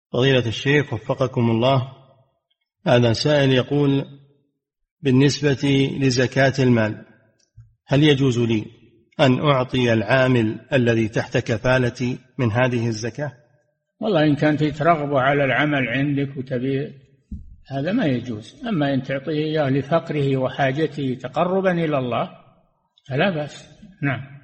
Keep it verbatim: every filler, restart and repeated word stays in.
فضيلة الشيخ وفقكم الله، هذا سائل يقول: بالنسبة لزكاة المال، هل يجوز لي أن أعطي العامل الذي تحت كفالتي من هذه الزكاة؟ والله إن كانت ترغب على العمل عندك وتبي، هذا ما يجوز. أما إن تعطيه إياه لفقره وحاجته تقربا إلى الله فلا بأس. نعم.